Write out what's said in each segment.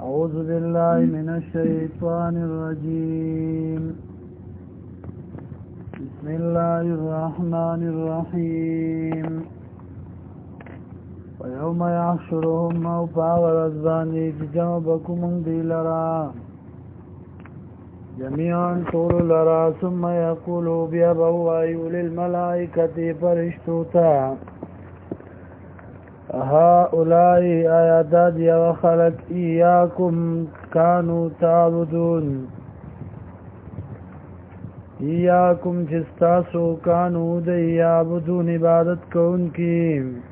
أعوذ بالله من الشيطان الرجيم بسم الله الرحمن الرحيم ويوم يحشرهم موفى ورزباني جمعكم دي لرا جميعا طول لرا ثم يقولوا بيبوا للملائكة فرشتوتا هؤلاء آياتات وخلق إياكم كانوا تعبدون إياكم جستاسو كانوا دي يعبدون عبادت كون کی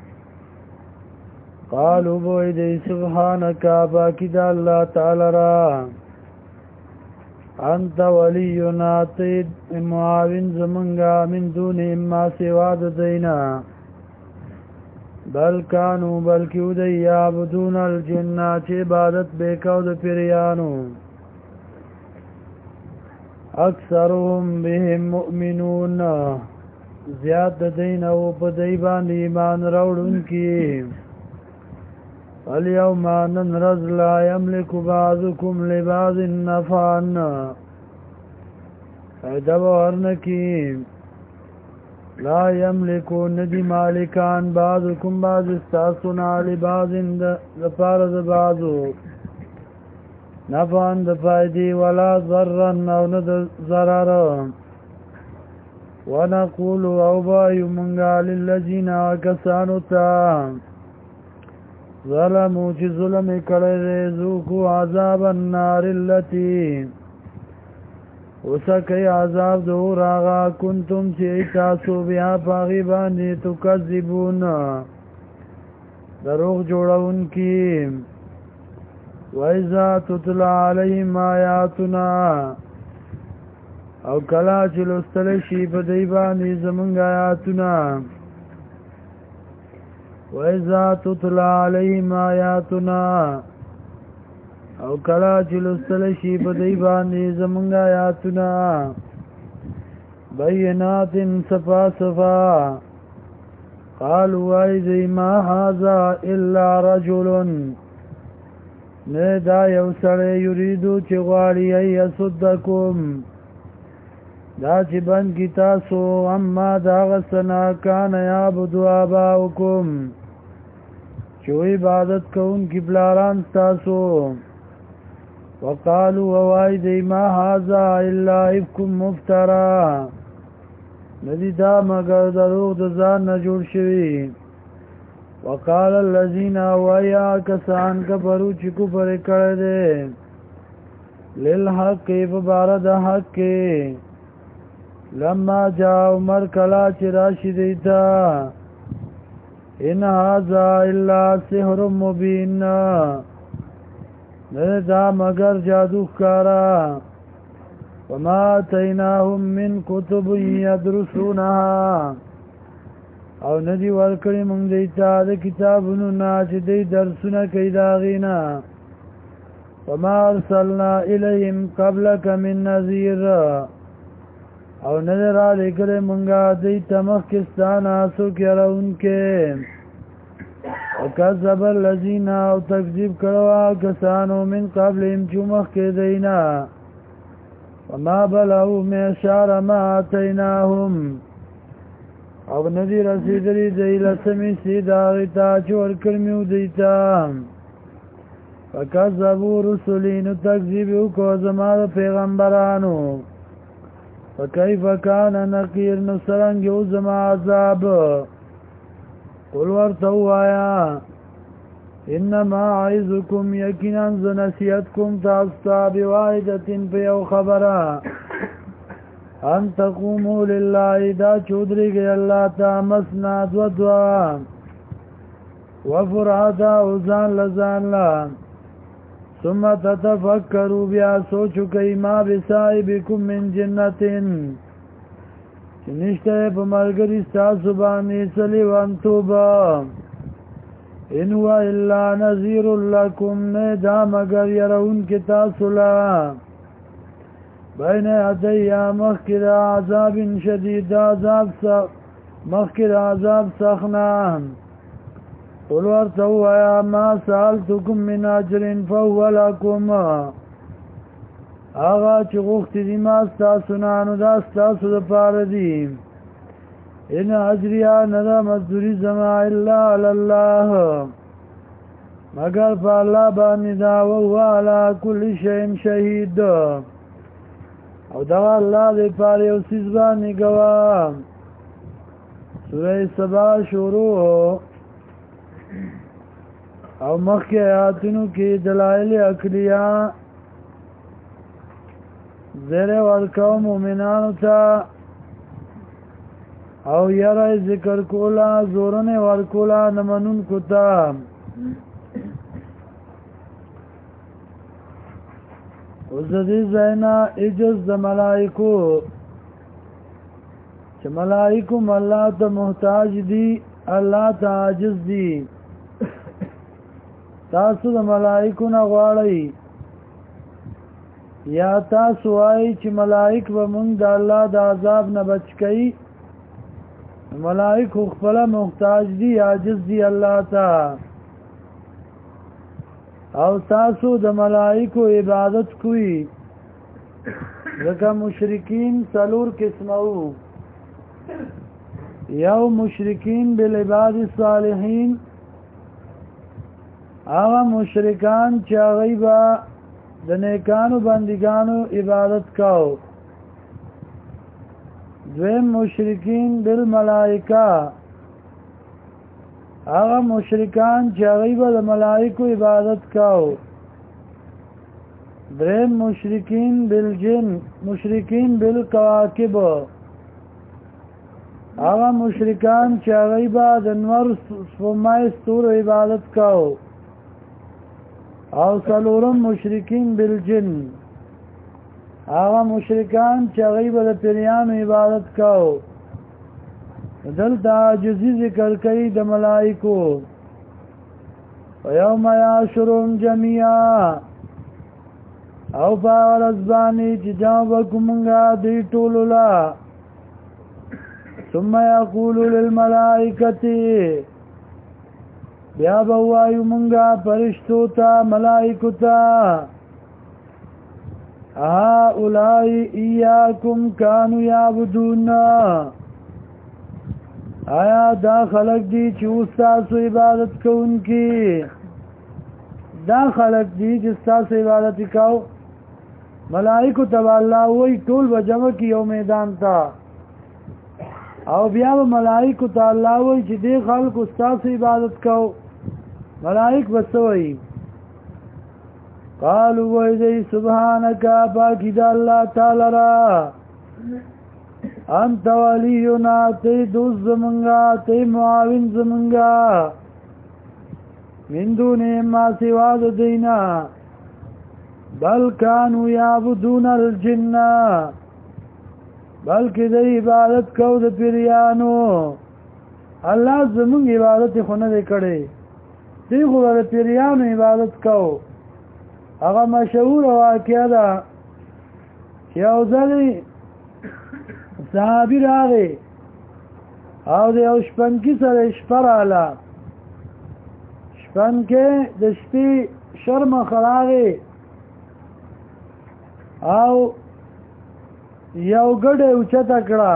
قالوا بوئدي سبحانك باكد الله تعالى را انت ولينا تید معاون زمنگا من دون اما سواد دینا بل کانو بلکیو دی یعبدون الجنہ چه عبادت بیکاو د پیریانو اکثرهم بهم مؤمنون زیاد دین او په دی باندې ایمان راوړون کی اليوم ننرز لا يملك بعضكم لبعض نفعا فیدب ورنکی لا يملكو ندی مالکان بعضکم بعض استاسونا لبعض دپارد بعضو نفعن دفایدی ولا ضرن او ند ضرر ونقول او بایو منگا للذین آکسانو تا ظلمو چی ظلم کڑی ذوقو عذاب النار اللتی وسکی عذاب دور آغا کنتم چی تاسو بیا پاغی باندی تکذبون دروغ جوڑون کی وَإِذَا تُتْلَى عَلَيْهِمْ آيَاتُنَا او کلا چی لستلشی پا دی باندی زمنگ آیاتنا وَإِذَا تُتْلَى عَلَيْهِمْ آيَاتُنَا او کلا چی لستلشی پا دی باندی زمنگ آیاتنا بینات صفا صفا قالوا ایدی ما هذا الا رجل نه دا یو سړی یریدو چې غواړي یصدکم دا چې بند کی تاسو اما دا غسنا کان یعبد آباؤکم چې عبادت کوون کی بلاران تاسو وقالوا وای دی ما هذا الا افکم مفترا ندی دا مگر دروغ د ځان نه جوړ شوی وقال الذين ويا كسان كفروا چې کفر کړه دې للحق فبارد حق لما جاء عمر کلا چې راشد ایتا ان هذا الا سحر مبين نه دا مگر جادو ښکارا وما اتيناهم من كتب يدرسونها او ندی ورکړی مونږ دیتا د کتابونو نه چې دی درسونه کوي د هغې نه وما ارسلنا الیهم قبلک من نذیر او نه دی رالېږلی مونږه دوی ته مخکې ستا نه څوک یروونکی وکذب الذین او تکذیب کړو کسانو من قبلهم چې مخکې دی نه وما بلغوا معشار ما آتیناهم او ندی رسیدلی دی لسمی سید آغیتا چور کرمیو دیتا فکذبو رسولینو تکذیبیو کو زمان پیغمبرانو فکیف کان نقیر نسرنگیو زمان عذاب قل ورتو آیا انما عیزکم یکنان زنسیتکم تاستا بواحدت پیو خبرا ان تقوموا لله دا چودری گئی اللہ تا مسنا دو دعا وفرادا اوزان لزان لا ثم تتفکروا بیا سوچو کئی ما بسائبکم من جنتن چنشتے پا مرگری ستاسو بانی سلی وانتوبا ان هو الا نذیر لکم نیدا مگر یرون کتاسو لا بین ادیا مخکر عذاب شدید عذاب مخکر عذاب سخنا قل ورته وایا ما سألتکم من اجر فهو لکم هغه چې غوښتي دي ما ستاسو نه نو دا ستاسو دپاره دي ان اجریا نه ده مزدوري زما الا علی الله مگر په الله باندې دا وهو علی کل شیء شهید او دا الله دې پاره یو څیز باندې ګواه سوره سبا شروع او مخکې آیاتونو کې دلایل عقلیه زیر ورکو مومنانو ته او یاره ذکر کولا زورن ورکولا نمنون کتا وزدی زینا اجز د ملائکو چې ملائکم الله ته محتاج دي الله ته عاجز دي تاسو د ملائکو نه غواړئ یا تاسو وایئ چې ملائک به مونږ د الله د عذاب نه بچ کوي ملائکو خپله محتاج دي عاجز دي الله ته او تاسو د ملائکو عبادت کوئ ځکه مشرکین څلور قسمه وو یو مشرکین بالعباد الصالحین هغه مشرکان چې هغوی به د نیکانو بندگانو عبادت کاو دویم مشرکین بالملائکه هغه مشرکان چې هغوی به د ملائکو عبادت کاو دریم مشرکین بالجن مشرکین بالکواکب هغه مشرکان چې هغوی به د نور سپوږمۍ ستورو عبادت کاو او څلورم مشرکین بالجن هغه مشرکان چې هغوی به د پیریانو عبادت کاو دلته عاجزي ذکر کوي د ملائکو ویوم یحشرهم جمیعا او په ورځ باندې چې جمع وکړو مونږه دوی ټولو له ثم یقول للملائکة بیا به وایو مونږه فرشتو ته ملائکو ته هؤلاء ایاکم کانوا یعبدون آیا دا خلق دی چې ستاسو عبادت کوونکي دا خلق دی چې ستاسو عبادت کوو ملائکو ته الله وایي ټول به جمع کړي یو میدان ته او بیا به ملائکو ته الله وایي چې دې خلکو ستاسو عبادت کوو ملائک به څه وایي قالوا وایي سبحانک پاکي د الله تعالی را انت ولینا تی دوست زمنگا تی معاون زمنگا من دونه ما سواد دینا بل کانو یعبدون الجن بلکې د عبادت کو د پیریانو الله زمونږ عبادت خو نه دی کړی دی خو د پیریانو عبادت کو هغه مشهور واقعه ده چې یو ځلې صحابی راغی او د یو شپنکي سره شپه راغله شپنکي د شپې شرمخ راغی او یو ګډه اوچته کړه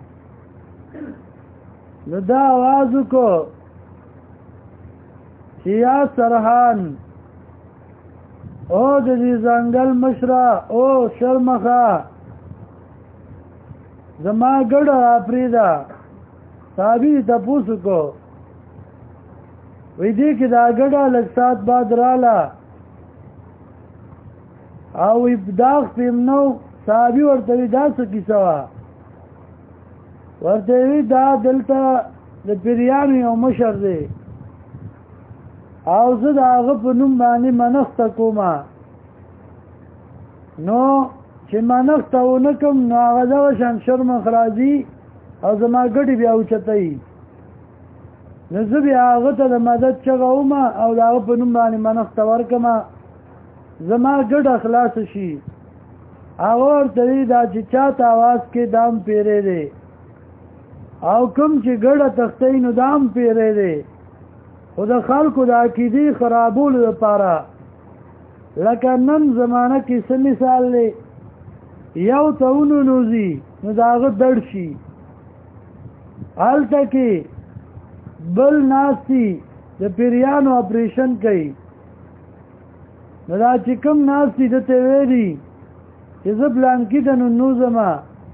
نو دا آواز وکړو چې یا سرحان او د دې ځنګل مشره او شرمخه زما ګډه پریدا صحابي تاسو کو وې دې کې دا ګډه لږ سات بعد رااله او ابداغ پېمنو صحابي ورته دا څه کیسه وا ورته دا دلته د پیریانو یو مشر دی او زه د هغه په نوم باندې منښت کومه نو چې منښت ونه کوم نو هغه دغه شان شرمخ راځي او زما ګډې بیا اوچتوي نو زه بیا هغه ته د مدد چغه ومه او د هغه په نوم باندې منښت ورکمه زما ګډه خلاص شي هغه ورته دا چې چاته اواز کې دام پیری دی او کوم چې ګډه تختې نو دام پیری دی خو د خلکو د عقیدې خرابولو لپاره لکه نن زمانه کې څه مثال دی یو ته وننوځي نو د هغه دړ شي هلته کې بل ناستي د پیریانو اپریشن کوي نو دا چې کوم ناستي دته ویلي چې زه پلانکي ته ننوځمه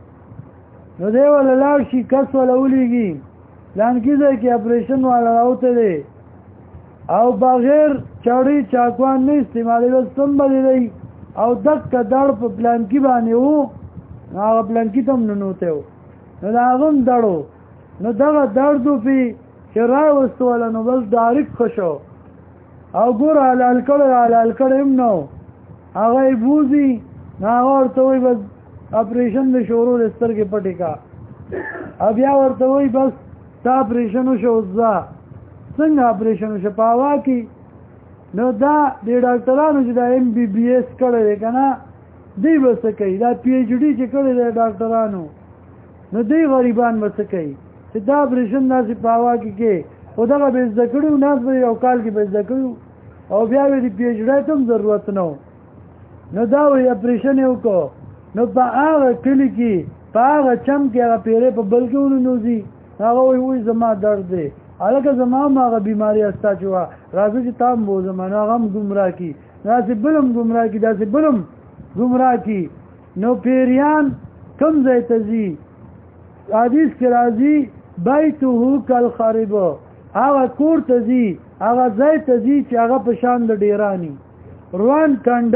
نو دی ولا لاړ شي کس ولا ولیږي پلانکي ځای کې اپریشن والا راوته دی او بغیر چاړي چاکوان نه استعمالي بس سمبلي دی او دک دړ په پلانکي باندې وو هغه پلانکي ته ننوته و نو دا هم دړو نو دغه دردو پی چې راوستواله نو بس ډایرک خوشو او ګور حلال کړی هم نو هغه یې بوځي نو هغه ورته وایي بس اپریشن د شروع د سترګې پټې کا او بیا ورته وایي بس تا اپریشن وشو ځه څنګه اپریشن وشو په هوا کې نو دا د ډاکټرانو چې دا MBBS کړی دی که نه دی به څه کوي دا PhD چې کړی دی ډاکټرانو نو دی غریبان به څه کوي چې دا اپریشن داسې په هوا کې خو دغه به زده کړي ناس به یو کال کې به زده کړي او بیا به د PhD ته هم ضرورت نه نو دا وایي اپریشن یې وکړو نو په هغه کلي کې په هغه چم کې هغه پیرې په بل کې وننوځي هغه وایي زما درد دی هلکه زما هم هغه بیماري استا چې وه راځه چې تا هم بوځم نو هغه هم ګمراه کي داسې بل هم ګمراه کي داسې بل هم ګمراه کي نو پیریان کوم ځای ته ځي حدیث کې راځي بیته کالخرب هغه کور ته ځي هغه ځای ته ځي چې هغه په شان د ډیرانی روان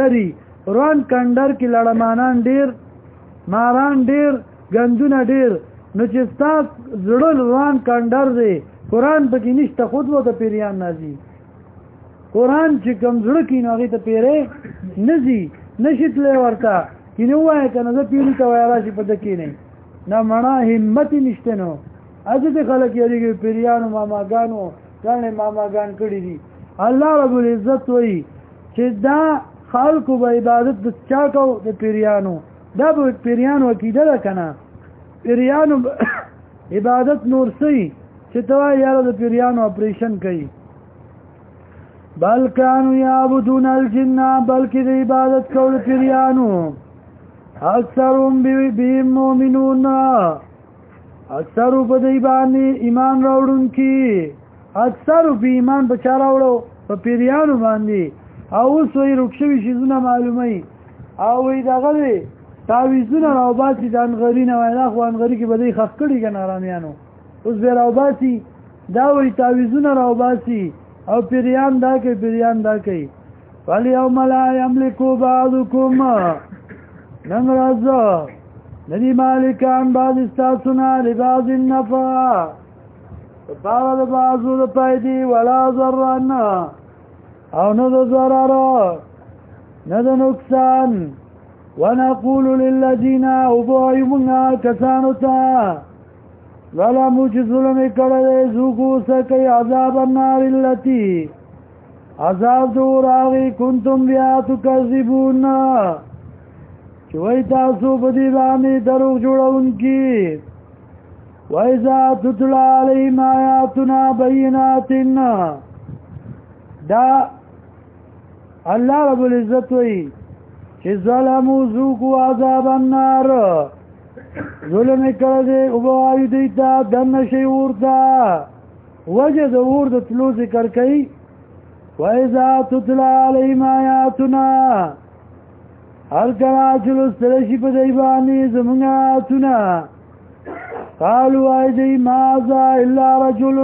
کندر کې لړمانان ډیر ماران ډیر ګندونه ډیر نو چې ستا زړه روان کندر دی قرآن پکې نشته خود و ته پیریان نازي قرآن چې کوم زړه کې نو هغې ته پیری نځي نشي تلی ورته کینې ووایه که نه زه پیري ته وایه راشي په ده کښېنئ نه مڼه همت یې نشته نو هسې خلک یادېږي پیریانو ماماګانو ګڼې ماماګان کړي دي الله رب العزت وایي چې دا خلکو به عبادت د چا کو د پیریانو دا به پیریانو عقیده ده که نه پیریانو عبادت نور څه چې ته وایې یاره د پیریانو اپریشن کوي بل کانو یعبدون الجن بلکې د عبادت کول پیریانو اکثرهم بهم مؤمنون اکثرو په دی باندې ایمان راوړونکي اکثرو په ایمان په چا راوړو په پیریانو باندې او اوس وایي روک شوي شیزونه معلوموي او وایي دغه دی تعویزونه راوباسي د انغري نه وایي دا خو انغري کې به دی خښ کړي که نه ارامیانو اوس به راوباسي دا وایي تعویزونه راوباسي او پیریان دا کوي فالیوم لا یملکو بعضکم نن راځه ندی مالکان بعض استاسونا لبعض النفع فپارا دا بعضو دا پایدی ولا ضررن او ندو ضرر ندو نقصان ونقول للذین ابوائمنا کسانو تا ظلمو چی ظلمی کرده زوکو سکی عذاب النار اللتی عذاب دور آغی کنتم بیا تکذبون چوئی تاسو بدی باندې دروغ جوړونکي وایذا تتلى علیهم آیاتنا بینات دا الله رب العزت وی چې ظلمو ذوقوا عذاب النار ظلم کړه او وایي دیتا دنه شی ورته وجه د ور د تلو ذکر کوي وایذا تتلى علیهم آیاتنا هر کله چې لوستل شي په دی باندې زموږ آیاتونه قالوا ایدی ما هذا الا رجل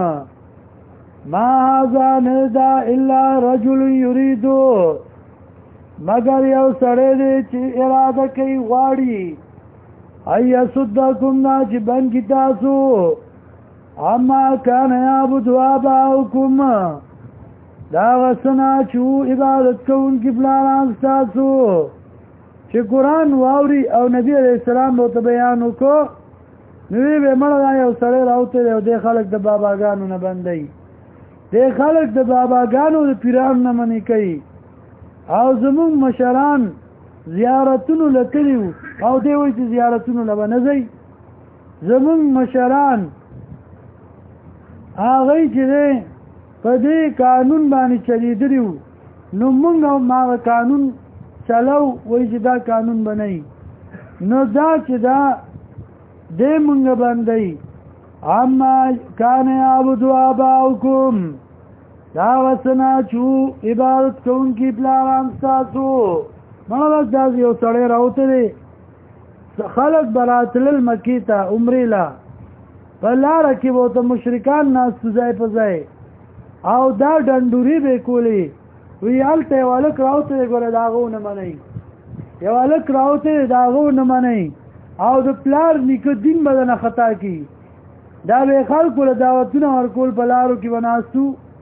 یرید مگر یو سړی دی چې اراده کوي غواړي ای صدکم نا چې بن کی تاسو اما کان یعبد آباؤکم دا غسنا چې عبادت کوونکي پلاران ستاسو چې قرآن واوري او نبی علیہ السلام ورته بیان وکړو نو به مړه دا یو سړی راوته دی او دی خلک د باباګانو نه بندوي دی خلک د باباګانو د پیرانو نه منې کوي او زمونږ مشران زیارتونو له تللي وو او دی وایي چې زیارتونو له به نه ځئ زمونږ مشران هغوی چې دی په دې قانون باندې چلیدلیو نو موږ ما قانون چلو وای چې دا قانون بنئ نو دا چې دا دې موږ باندې اما کان یعبد آباؤکم دا وسنا چو عبادت کون کی پلاران ستاسو مړه دا یو سړی راوته دی خلق براتل مکی ته عمرې لا په لاره کې به ته مشرکان ناست ځای په ځای او دا ډنډوري به کولی وی هلته یو هلک راوته دی ګوره د هغه ونه منئ یو هلک راوته دی د هغه ونه منئ او د پلار نیکه دین به دنه خطا کی دا به خلکو له دعوتونه ورکول په لارو کې به ناستو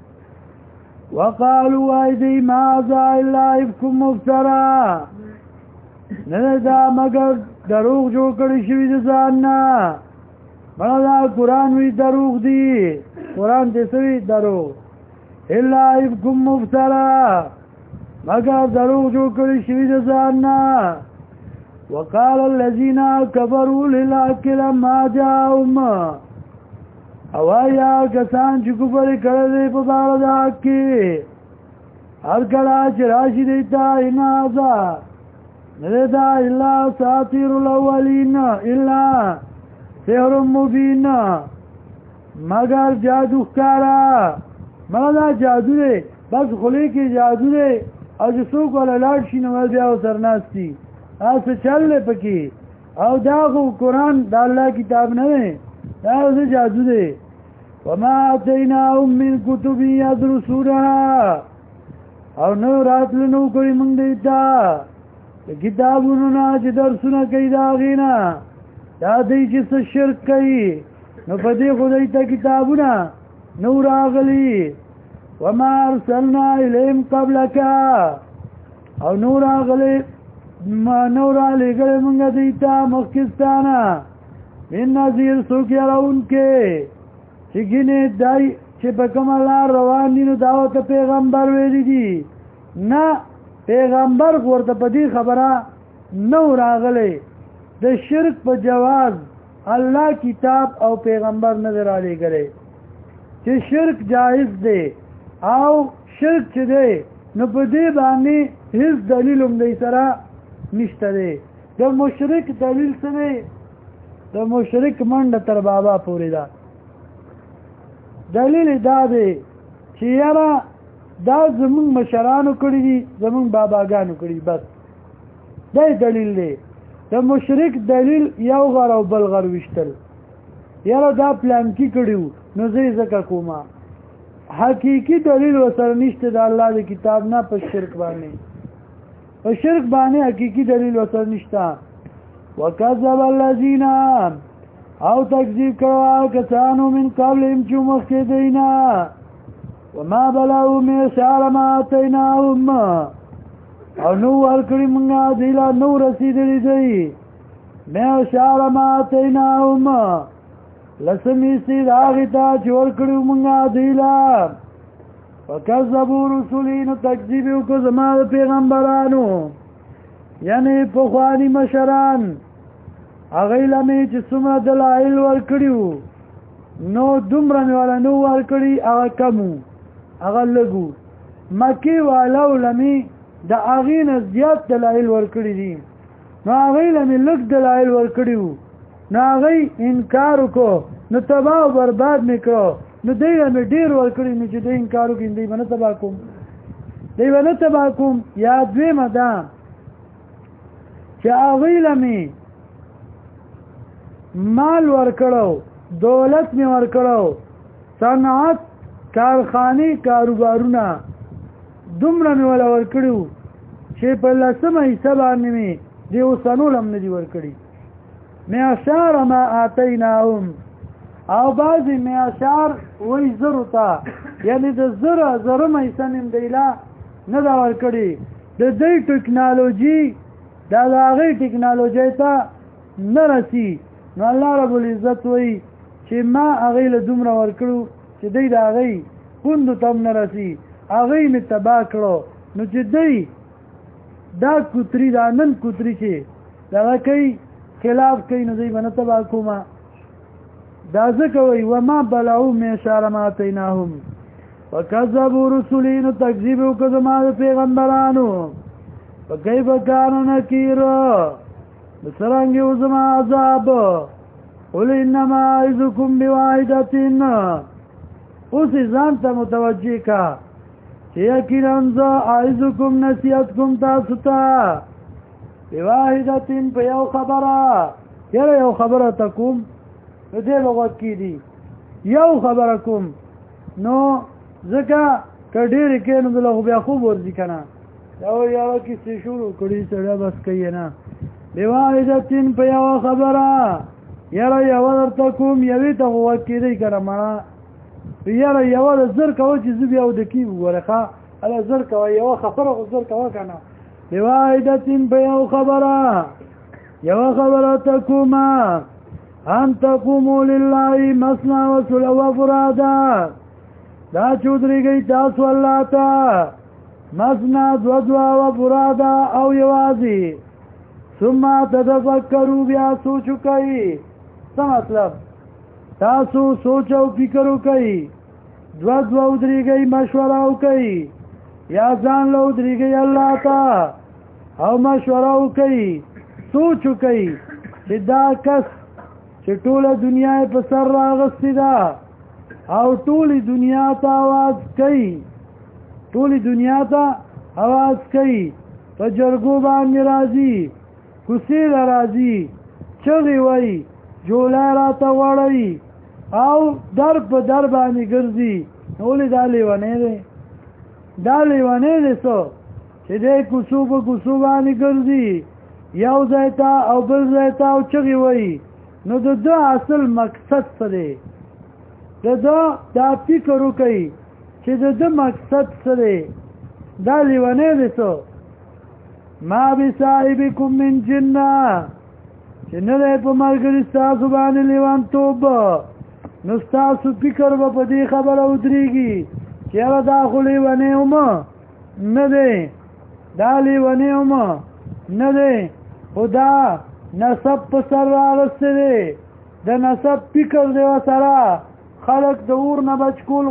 وقالوا ایدی ما ذا الا افک مفترا نه دا مگر دروغ جوړ کړی شوي د ځان نه مړه دا قرآن وی دروغ دی قرآن دې سوي دروغ الا افک مفترا مگر دروغ جوړ کړی شوي د ځان نه وقال الذين كفروا للحق لما جاءهم او آیا کسان چې کفر کړی په بار د حق کې هر کله چې راشي دیتا ان هذا نه دا الا ساطیر الاولین الا سحر مبین مگر جادو ښکارا مړه دا جادو دی بس خولې کې جادو دی او چې څوک ولا لاړ شي نو بیا ورسره ناستي څه چل دی پکې او دا خو قرآن د الله کتاب نه دی دا اوس جادو دی وما آتیناهم من کتب یدرسونها او نو راتلو نو کوي موږ دیتا کتابونو نه چې درسونه کوي د هغې نه دا دی چې څه شرک کوي نو په دې خو دی ته کتابونه نو راغلي وما ارسلنا الیهم قبلک او نو راغلي نو رالیږلی موږ دی ته مخکې ستانه من نذیر څوک یارونکې چې ګینې دای چې په کومه لار روان دي نو دا ورته پیغمبر ویلي دي نه پیغمبر ورته په دې خبره نو راغلی د شرک په جواز الله کتاب او پیغمبر نه دی رالیږلی چې شرک جایز دی او شرک چې دی نو په دې باندې هیڅ دلیل هم دی سره نشته دی د مشرک دلیل څه دی د مشرک منډه تر بابا پورې ده دلیل دا دی چې یاره دا زمونږ مشرانو کړي دي زمونږ باباګانو کړي بس دا دلیل دی د مشرک دلیل یو غر او بل غر وشتل یاره دا پلان کې کړیو نو زه ځکه کومه حقیقي دلیل وسره نشته د الله د کتاب نه په شرک باندې په شرک باندې حقیقي دلیل وسره نشته وکذب الذین او تکذیب کړه کسانو من قبلهم چې مخکې دینا وما بلغوا معشار ما آتیناهم او نو ورکړي مونږه دیلا نو رسیدلی دی معشار ما آتیناهم لسمیستی د هغې ته چې ورکړي مونږه دیلا وکذبوا رسلي نو تکذیب یې وکړه زما د پیغمبرانو یعنې پخواني مشران هغې لمې چې څومره دلایل ورکړي نو دومره مې والا نو ورکړي هغه کم هغه لږ مکې والو لمې د هغې نه زیات دلایل ورکړي دي نو هغې لمې لږ دلایل ورکړي نو هغې انکار وکړو نو تباه او برباد مې کړو نو دی لمې ډېر ورکړي نو چې دی انکار وکړي دی به نه تباه کوم دی به نه تباه کوم یا دویمه ده چې هغې لمې مال ورکړو دولت می ورکړو صنعت کارخانه کاروبارونه دومره می ولا ورکړو چې په لسمه حصہ باندې می دی وسنول هم نه دی ورکړي معشار ما آتیناهم او بعضی معشار وای زرتا یعنی د زره حصہ نیم دیلا نه دا ورکړي د دې ټکنالوژي دا هغه ټکنالوژي ته نه رسی نو الله رب العزت وای چې ما هغه له دومره ورکړو چې دی دا هغه پوند تم نه رسی هغه می تبا کړو نو چې دی دا کوتري دا نن کوتري چې دا کوي خلاف کوي نو دی باندې تبا کوما دا ځکه وای و ما بلعو معشار ما آتیناهم وکذبوا رسلی نو تکذیب وکړه زما د پیغمبرانو فکیف کان نکیر څرنګه و زما عذاب قل انما اعظکم بواحدة اوس ځان ته متوجه کا چې یقینا زه اعظکم نصیحت کوم تاسو ته بواحدة په یو خبره یره یو خبره تکوم نو دې لغت کې دي یو خبره کوم نو ځکه کډیر کې نو دلته بیا خوب ورځي کنه دا یو کیسه شروع کړی سره بس کوي نه بواحدتین په یو خبره یاره یو درته کوم یوې ته وکړي کنه ما یاره یو زر کوي چې زبیا او د کی ورخه الا زر کوي یو خبره زر کوي کنه بواحدتین په یو خبره تکوما ان تقوموا لله مثنى وثلاث وفرادا دا چودريږي تاسو الله ته مثنى دو وفرادا او یوازي ثم تتفکروا بیا سوچ کوي څه مطلب تاسو سوچ او فکر کوي دو ودريږي مشوره کوي یا ځان له ودريږي الله ته او مشوره کوي سوچ کوي چې دا کس چې ټوله دنیا په سر راغستې ده او ټوله دنیا ته आवाज کوي په جرګو باندې راځي کوسې راځي چغې وایي جولا راته وړي او در په در باندې ګرځي ولې دا لیوانې دی څو چې دی کوڅو په کوڅو باندې ګرځي یو ځای ته او بل ځای ته او چغې وایي نو د اصل مقصد څه دی دا فکر وکړي چې د مقصد څه دی دا لیوانې دی څو ما بصاحبکم من جنه چې نه دی په ملګري ستاسو باندې لیوانتوب نو ستاسو فکر به په دې خبره ودرېږي چې یاره دا خو لیونی ومه نه دی دا لیونی ومه نه دی خو دا نسب په سر راغسته دی د نسب فکر دی سره خلق د اور نه بچ کول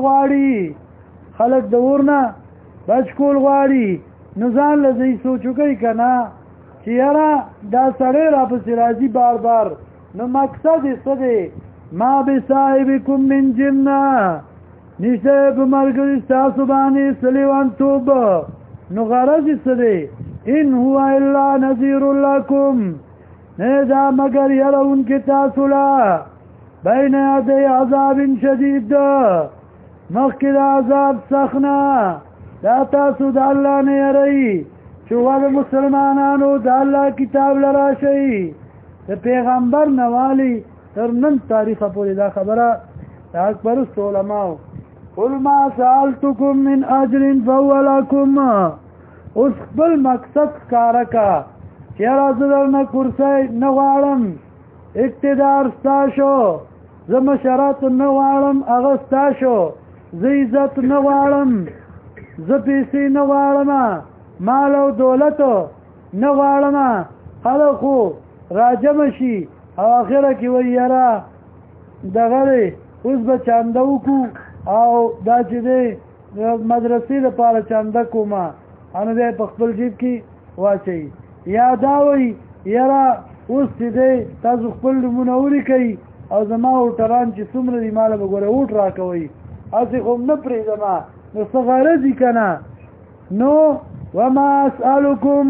غواړي نو ځان له ځای سوچ کوي که نه چې یاره دا سړی راپسې راځي بار بار نو مقصد یې څه دی ما بصاحبکم من جنه نشته په ملګري ستاسو باندې څه لیونتوب نو غرض یې څه دی ان هو الا نذیر لکم نه دا مگر یرونکي تاسو له بین یدی عذاب شدید مخکې د عذاب سخت نه دا تاسو د الله نه یری چې ول مسلمانانو د الله کتاب لرا شي د پیغمبر نوالی تر نن تاریخ پورې دا خبره د اکبر علماء قل ما سألتكم من اجر فهو لكم اوس خپل مقصد ښکاره کا چې راځه درنه کرسی نه غواړم اقتدار ستا شو زه مشرات نه غواړم هغه ستا شو زه عزت نه غواړم زه پیسې نه غواړم مال او دولت نه غواړم خلک خو راجم شي او آخره کې وایي یاره دغه دی اوس به چانده وکړو او دا چې دی مدرسې لپاره چانده کومه انو دی په خپل جیب کې واچوي یا دا وایي یاره اوس چې دی تاسو خپل نومونه ولیکئ او زما اوټران چې څومره دي ماله به ګوره اوټ راکوئ هسې خو نه پرېږدم نو څه غرض یې که نه نو وما اسألكم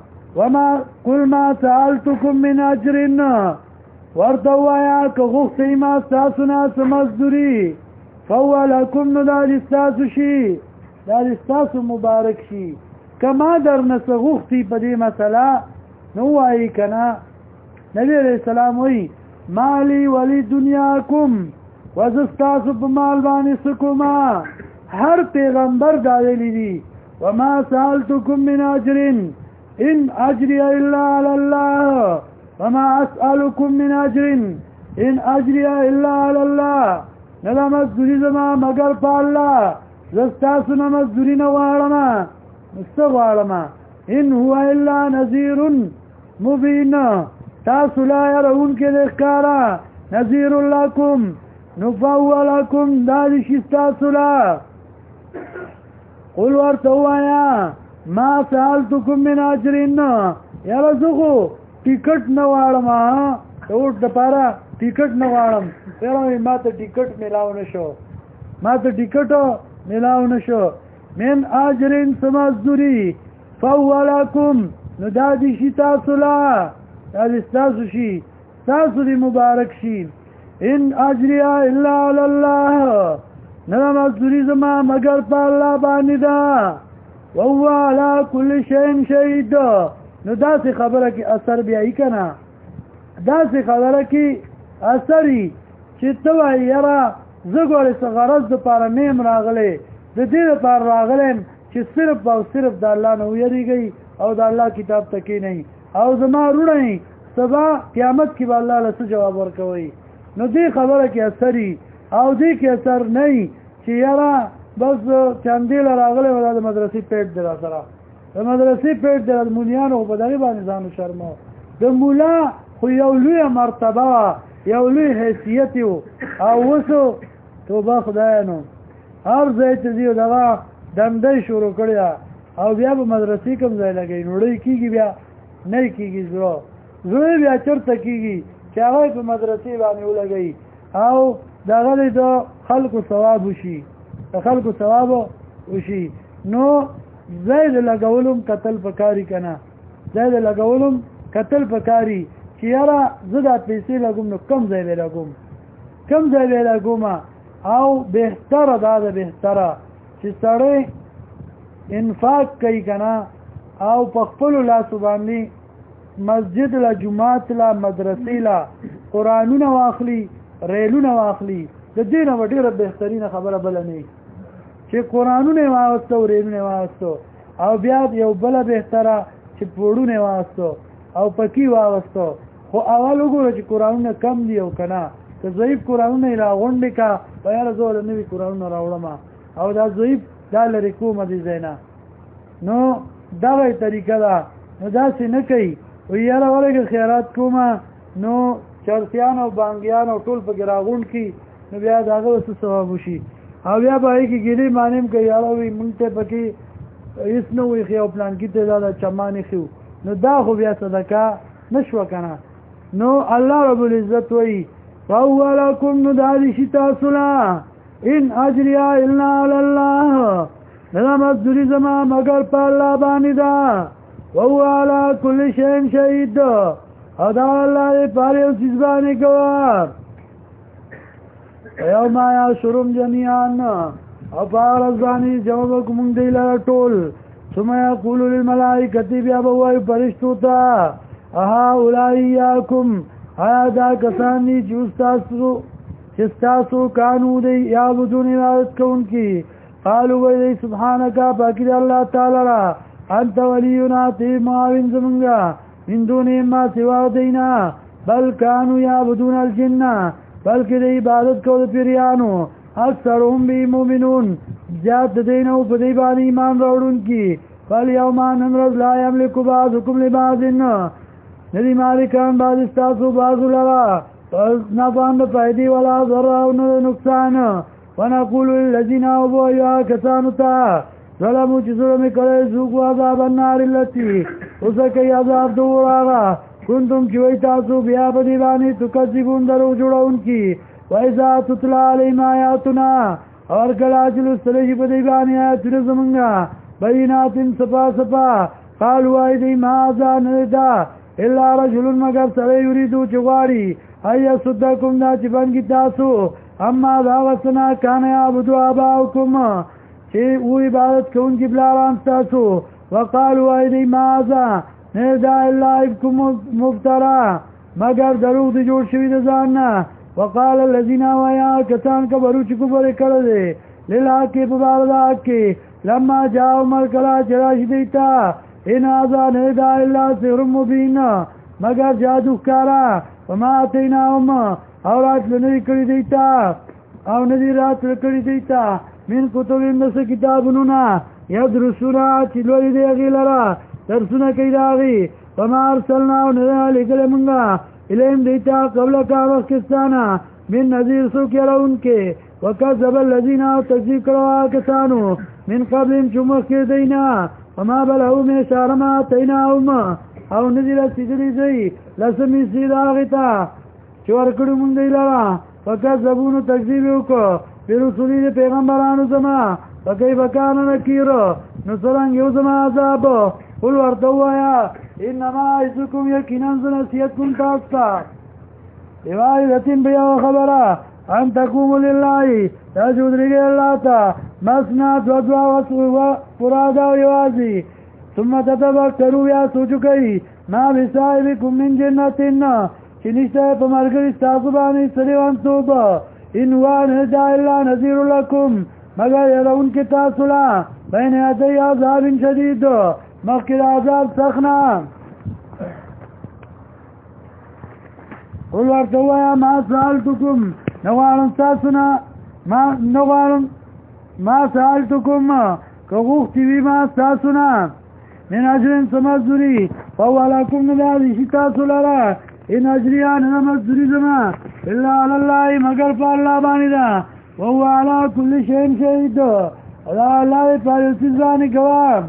قل ما سألتكم من اجر ورته ووایه که غوښتئ ما ستاسو نه څه مزدوري فهو لکم نو دا دې ستاسو شي دا دې ستاسو مبارک شي که ما درنه څه غوښتي په دې مسله نو ووایي که نه نبي علیه السلام وایي مالی ولی دنیاکم وزه ستاسو په مال باندې څه کومه هر پیغمبر دا ویلي دي وما سألتكم من اجر ان اجري الا على الله وما اسألكم من اجر ان اجري الا على الله نه مزدوري زما مگر په الله زه ستاسو نه مزدوري نه غواړم څه غواړم ان هو الا نذیر مبین تاسو لا يرونکي د ښکاره نذیر لکم نو فهو لکم دا دې شي ستاسو له قل ورته وایا ما سالتکم من اجرین یاره زه خو ټیکټ نه واړم د اوټ دپاره ټیکټ نه واړم یاره ما ته ټیکټ میلاو نه شو من اجرین څه مزدوري فهو لکم نو دا دي شي تاسو لا دا دي ستاسو شي تاسو دي مبارک شي ان اجریا الا علی الله نه مزدوري زما مگر په الله باندې ده وهو على كل شيء شهيد نو داسې خبره کې اثر بیايي کنه داسې خبره کې اثري چې ته وایې یاره زه ګورې څه غرض دپاره نیم راغلی د دې دپاره راغلیم چې صرف او صرف د الله نه ویریږئ او د الله کتاب ته کښېنئ او زما وروڼئ سبا قیامت کې به الله له څه جواب ورکوئ نو دې خبره کې اثري او دې کې اثر نه چې یاره بس چاندې له راغلی و دا د مدرسې پیټ دی را سره د مدرسې پیټ دی د مولیانو په دغې باندې ځان وشرمو د مولا خو یو لویه مرتبه وه یو لوی حیثیت و او اوسو توبه خدایه نو هر ځای چې ځي دغه دندۍ شروع کړې ده او بیا به مدرسې کوم ځای لګوي نوړی کېږي بیا نه کېږي زړه بیا چېرته کېږي چې هغه په مدرسې باندې ولګوي او دغه دی د خلکو ثواب وشي د خلکو ثواب وشي نو ځای د لګولم کتل پکاري که نه ځای د لګولم کتل پکاري چې یاره زه دا پیسې لګوم نو کم ځای به لګوم او بهتره دا ده بهتره چې سړی انفاق کوي که نه او په خپلو لاسو باندې مسجد له جماعت له مدرسې له قرآنونه واخلي ریلونه واخلي د دې نه به ډېره بهترینه خبره بله نه چې قرآنونه یې واغسته او ریلونه یې واغسته او بیا یو بله بهتره چې پوړونه یې واغسته او پکې واغسته خو اول وګوره چې قرآنونه کم دي او که نه که ضعیف قرآنونه یې راغونډې که په یاره زه له نوي قرآنونه راوړم او دا ضعیف دا لرې کومه دې ځای نه نو دغه طریقه ده نو داسې نه کوي وایي یاره ولږه خیرات کومه نو چرسیان او بانګیان او ټول پکې راغونډ کړي نو بیا د هغه څه ثواب وشي او بیا به هغې کې ګیلې مانیم کوي یاره وایي مونږ ته پکې هېڅ نه وایي او پلانکي ته دا د چمان ایښي نو دا خو بیا صدقه نه شوه که نه نو الله رب العزت وایي فهو لکم نو دا دي شي تاسو له ان اجریا الا علی الله نه مزدوري زما مگر په الله باندې ده وهو على كل شيء شهيد او دا الله دې په هر یو څیز باندې ګواه یوم یحشرهم جميعا او په ورځ باندې جمع به کړو موږ دوی لره ټول ثم یقول للملائکة بیا به وایو فرشتو ته اهؤلاء ایاکم آیا دا کسان دي چې ستاسو کانو دی یعبدون عبادت کوونکي قالو وی سبحانک پاکی دی الله تعالی را انت ولینا تی معاون زمونگا من دونی ما سوا دینا بل کانو یعبدون الجن بلکہ دی عبادت کو دی پیریانو اکثرهم بی مومنون زیاد دینو پا دی بانی ایمان روڑون کی فالیومان نمرز لا یملکو بعضکم لبعضن ندی مالکان بعض استاسو بعضو لرا نفعان دا فائدی والا ضرعون نقصان ونقول للذین آبوا ایوها کسانو تا ظلمو چی ظلمی کرے سوکو عذاب النار اللتی اسکی عذاب دور آغا کنتم چوئی تاسو بیا بدیبانی تکذبون درو جوڑا کی ویزا تطلع علیم آیاتنا اور کلا چلو سلیشی بدیبانی آیاتنا زمنگا بینات سپا سپا قالوا ایدی مازا نردا الا رجل مگر سرے یریدو چغاری ایا صدقکم دا چبنگی تاسو اما دا وسنا کانا عبدو آباؤکم چه او عبادت کون کی بلاران تاسو وقالوا ایدی مازا نردا الا ابکم مفترا مگر دروغ دی جوڑ شوید زاننا وقال الذین آویا کسان کبرو چکو بری کرده للحاکی پبارد آکی لما جاو مرکلا چراش دیتا ان آزا نردا الا سحر مبین مگر جادو کارا وما آتیناهم او رات لنوی کری دیتا او ندی رات لکری دیتا من کتب اندس کتابنونا یدرسونا چلوی دی اغی لرا درسونا کئی داغی وما ارسلنا او ندی لکل منگا الیم دیتا قبل کا وقتستانا من نظیر سو کیا رون کے وکذب الذین تکذیب کړه کسانو من قبلهم چې مخکې دینا وما بلغوا معشار ما آتیناهم او ندی رسېدلي دوی لسمې سید هغې ته چې ورکړو مونږ دوی لره فکذبون تکذیب یې وکړو برسولي د پیغمبرانو زما فکیف کان نکیر نو څرنګه یو زما عذاب قل ورته ووایه انما اعظکم یقینا زه نصیحت کوم تاسو ته بواحدة په یوه خبره ان تقوموا لله دا چې ودرېږئ الله ته مثنى دوه فرادا او یوازې ثم تتفکروا بیا سوچ کوئ ما بصاحبکم من جنة چې نشته په ملګري ستاسو باندې څه لیونتوب ان هو الا نذیر لکم مگر يرونکي تاسو لا بین یدی عذاب شدید مخکې د عذاب سخت نه قل ورته ووایه ما سألتکم نغواړم تاسو نه ما سألتکم که غوښتي وي ما ستاسو نه من اجر څه مزدوري فهو لکم نه دی شي تاسو لره ان اجریا نه مزدوري زما الا علی الله مگر په الله باندې ده وهو على كل شيء شهيد الله په هر څه باندې ګواه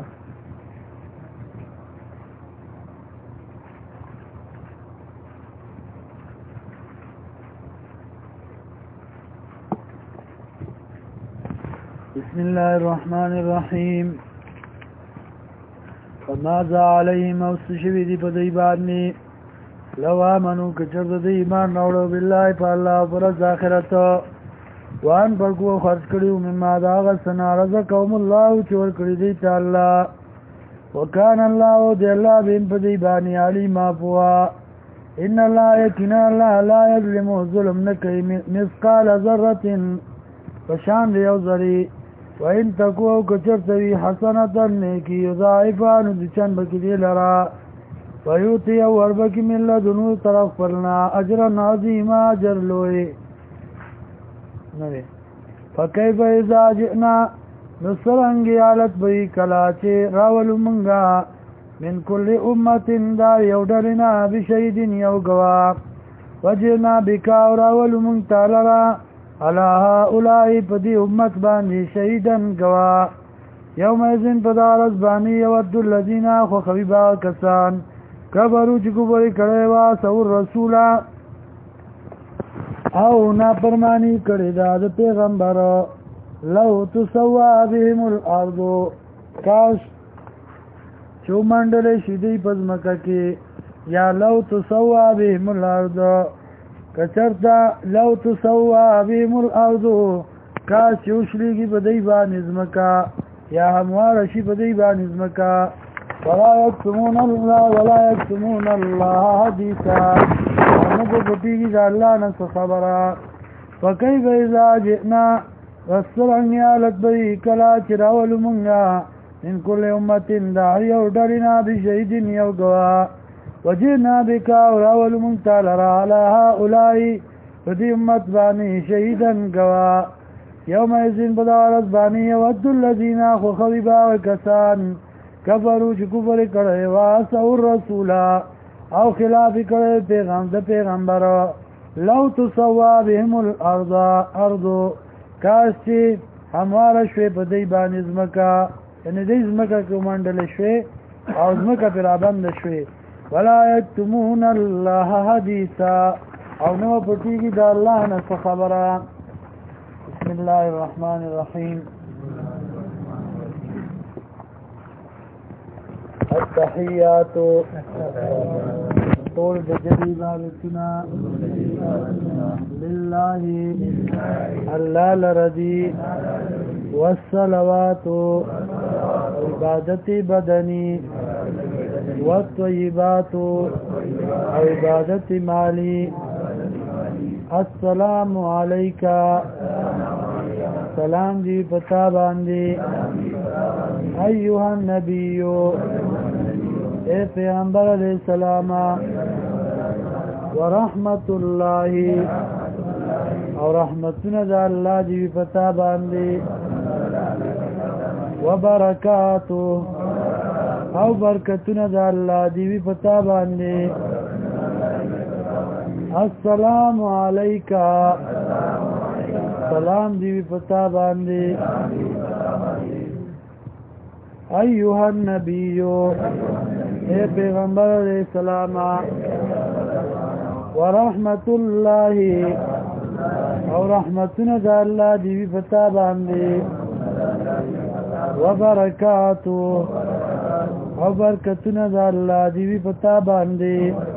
بسم الله الرحمن الرحيم فماذا عليهم اوسشوی دی په دی باندې لو آمنوا کچر دی ایمان راوړو بالله په الله او پر آخرت وان برکو خرج کړیو مما دا غسنا رزقهم الله چې ور کړی دی تعالی وکانه الله دی الله بین په دی باندې علیم ابوا ان الله یقینا الله لا یظلم ظلم نکي مثقال ذره فشان یو ذری وإن تکو کچرتوی حسنتا نیکی یضاعفانو دچن بکی دی لرا ویوتی او وربکی من لدنو طرف پرنا اجرا عظیم اجر لوئی فکیف اذا جئنا نصرنگی حالت بی کلاچے راولو منگا من کل امت دا یو ڈرنا بشهید یو گوا وجنا بکا راولو منگتا لرا علا هؤلاء پدی امت باندې شهیدن گوا یوم ازن پدارز باندې یود الذین خو خبیبا کسان کبرو چې کوبري کړي وا سور رسولا او نا پرمانی کړي دا د پیغمبر لو تسوا بهم الارض کاش چومندل شیدی پزمکه کې یا لو تسوا بهم الارض کچرتا لو تسوا بهم الارض کاش یوشلیږي په دی باندې زمکا یا هموار شي په دی باندې زمکا ولا یکتمون الله حدیثا نو پټیږي دا الله نه خبره فکیف اذا جئنا رسولن یالت بی کلا چراول منگا من کل امت داعی او ڈرنا بشهید یو گوا وجینا بکا راول منگتا لرا علا هؤلائی فدی امت بانی شهیدن گوا یوم ازین بدارت بانی ود الذین خو خویبا و کسان کفرو چه کفر کرده واسو الرسولا او خلاف کرده پیغمبر لو تسوا بهم الارض کاش چې هموار شوی په دی باندې زمکا یعنی دی زمکا کمانډل شوی او زمکا پر آبند شوی ولا یکتمون الله حدیثا او نو پټیږي د الله نه خبره بسم الله الرحمن الرحیم التحیات طول بجدی عبادتنا لله اللہ لردی والصلوات عبادت بدنی والطیبات عبادت مالی السلام علیکہ سلام دی پتا باندی ایوہ النبیو اے پیغمبر علیہ السلام ورحمت اللہ اور رحمتنا دا اللہ جی پتا باندے وبرکاتو او برکتنا دا اللہ جی پتا باندے السلام علیکہ سلام دیوی پتا باندې ایوہ النبیو اے پیغمبر علیہ السلام ورحمت اللہ او رحمتنا دا اللہ دیوی پتا باندې وبرکاتو او برکتنا دا اللہ دیوی پتا باندې